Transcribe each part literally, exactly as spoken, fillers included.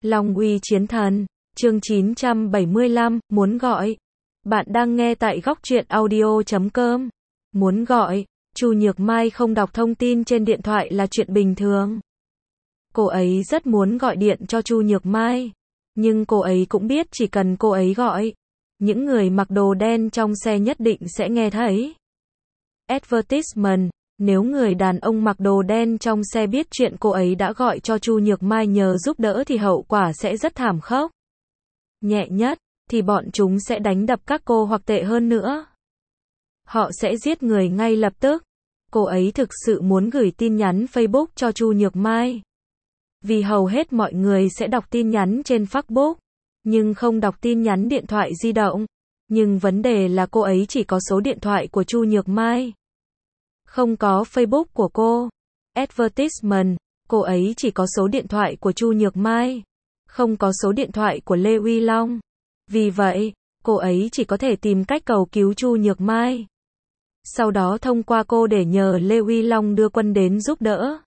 Long uy chiến thần, chương chín trăm bảy mươi lăm, muốn gọi. Bạn đang nghe tại góc truyện audio chấm com. Muốn gọi, Chu Nhược Mai không đọc thông tin trên điện thoại là chuyện bình thường. Cô ấy rất muốn gọi điện cho Chu Nhược Mai, nhưng cô ấy cũng biết chỉ cần cô ấy gọi, những người mặc đồ đen trong xe nhất định sẽ nghe thấy. Advertisement, nếu người đàn ông mặc đồ đen trong xe biết chuyện cô ấy đã gọi cho Chu Nhược Mai nhờ giúp đỡ thì hậu quả sẽ rất thảm khốc. Nhẹ nhất, thì bọn chúng sẽ đánh đập các cô hoặc tệ hơn nữa. Họ sẽ giết người ngay lập tức. Cô ấy thực sự muốn gửi tin nhắn Facebook cho Chu Nhược Mai. Vì hầu hết mọi người sẽ đọc tin nhắn trên Facebook, nhưng không đọc tin nhắn điện thoại di động. Nhưng vấn đề là cô ấy chỉ có số điện thoại của Chu Nhược Mai, không có Facebook của cô. Advertisement, cô ấy chỉ có số điện thoại của Chu Nhược Mai, không có số điện thoại của Lê Uy Long. Vì vậy, cô ấy chỉ có thể tìm cách cầu cứu Chu Nhược Mai. Sau đó thông qua cô để nhờ Lê Uy Long đưa quân đến giúp đỡ.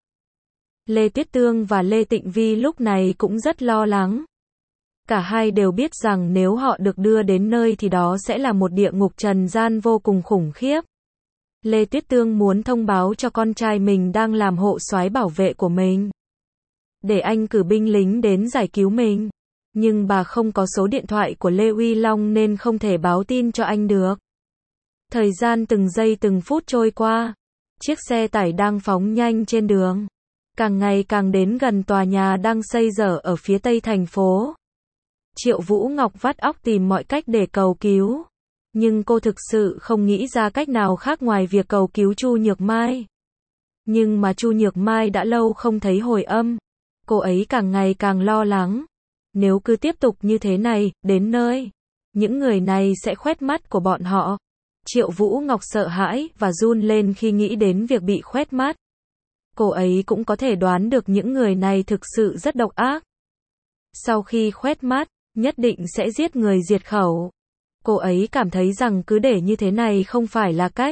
Lê Tuyết Tương và Lê Tịnh Vi lúc này cũng rất lo lắng. Cả hai đều biết rằng nếu họ được đưa đến nơi thì đó sẽ là một địa ngục trần gian vô cùng khủng khiếp. Lê Tuyết Tương muốn thông báo cho con trai mình đang làm hộ soái bảo vệ của mình, để anh cử binh lính đến giải cứu mình. Nhưng bà không có số điện thoại của Lê Uy Long nên không thể báo tin cho anh được. Thời gian từng giây từng phút trôi qua. Chiếc xe tải đang phóng nhanh trên đường, càng ngày càng đến gần tòa nhà đang xây dở ở phía tây thành phố. Triệu Vũ Ngọc vắt óc tìm mọi cách để cầu cứu, nhưng cô thực sự không nghĩ ra cách nào khác ngoài việc cầu cứu Chu Nhược Mai. Nhưng mà Chu Nhược Mai đã lâu không thấy hồi âm. Cô ấy càng ngày càng lo lắng. Nếu cứ tiếp tục như thế này, đến nơi, những người này sẽ khoét mắt của bọn họ. Triệu Vũ Ngọc sợ hãi và run lên khi nghĩ đến việc bị khoét mắt. Cô ấy cũng có thể đoán được những người này thực sự rất độc ác. Sau khi khoét mắt, nhất định sẽ giết người diệt khẩu. Cô ấy cảm thấy rằng cứ để như thế này không phải là cách.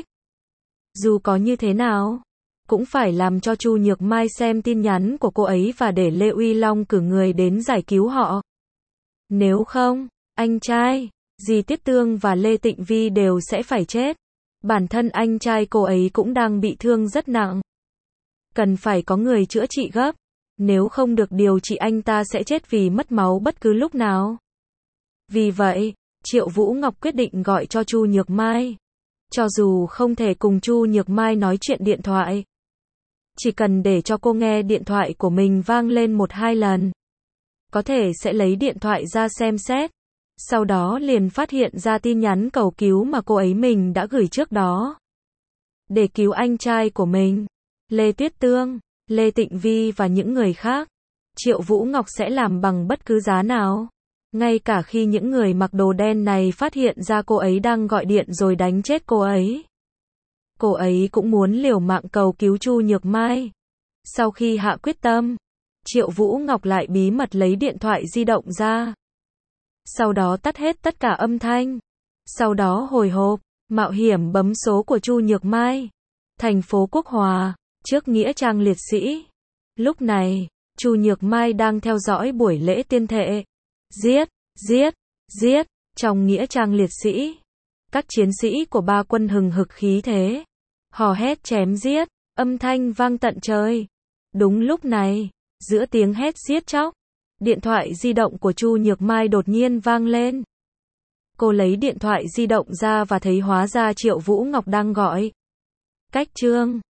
Dù có như thế nào, cũng phải làm cho Chu Nhược Mai xem tin nhắn của cô ấy và để Lê Uy Long cử người đến giải cứu họ. Nếu không, anh trai, dì Tuyết Tương và Lê Tịnh Vi đều sẽ phải chết. Bản thân anh trai cô ấy cũng đang bị thương rất nặng. Cần phải có người chữa trị gấp. Nếu không được điều trị anh ta sẽ chết vì mất máu bất cứ lúc nào. Vì vậy, Triệu Vũ Ngọc quyết định gọi cho Chu Nhược Mai. Cho dù không thể cùng Chu Nhược Mai nói chuyện điện thoại, chỉ cần để cho cô nghe điện thoại của mình vang lên một hai lần, có thể sẽ lấy điện thoại ra xem xét. Sau đó liền phát hiện ra tin nhắn cầu cứu mà cô ấy mình đã gửi trước đó. Để cứu anh trai của mình, Lê Tuyết Tương, Lê Tịnh Vi và những người khác, Triệu Vũ Ngọc sẽ làm bằng bất cứ giá nào. Ngay cả khi những người mặc đồ đen này phát hiện ra cô ấy đang gọi điện rồi đánh chết cô ấy, cô ấy cũng muốn liều mạng cầu cứu Chu Nhược Mai. Sau khi hạ quyết tâm, Triệu Vũ Ngọc lại bí mật lấy điện thoại di động ra. Sau đó tắt hết tất cả âm thanh. Sau đó hồi hộp, mạo hiểm bấm số của Chu Nhược Mai. Thành phố Quốc Hòa, trước nghĩa trang liệt sĩ. Lúc này, Chu Nhược Mai đang theo dõi buổi lễ tuyên thệ. Giết, giết, giết, trong nghĩa trang liệt sĩ. Các chiến sĩ của ba quân hừng hực khí thế, hò hét chém giết, âm thanh vang tận trời. Đúng lúc này, giữa tiếng hét giết chóc, điện thoại di động của Chu Nhược Mai đột nhiên vang lên. Cô lấy điện thoại di động ra và thấy hóa ra Triệu Vũ Ngọc đang gọi. Cách chương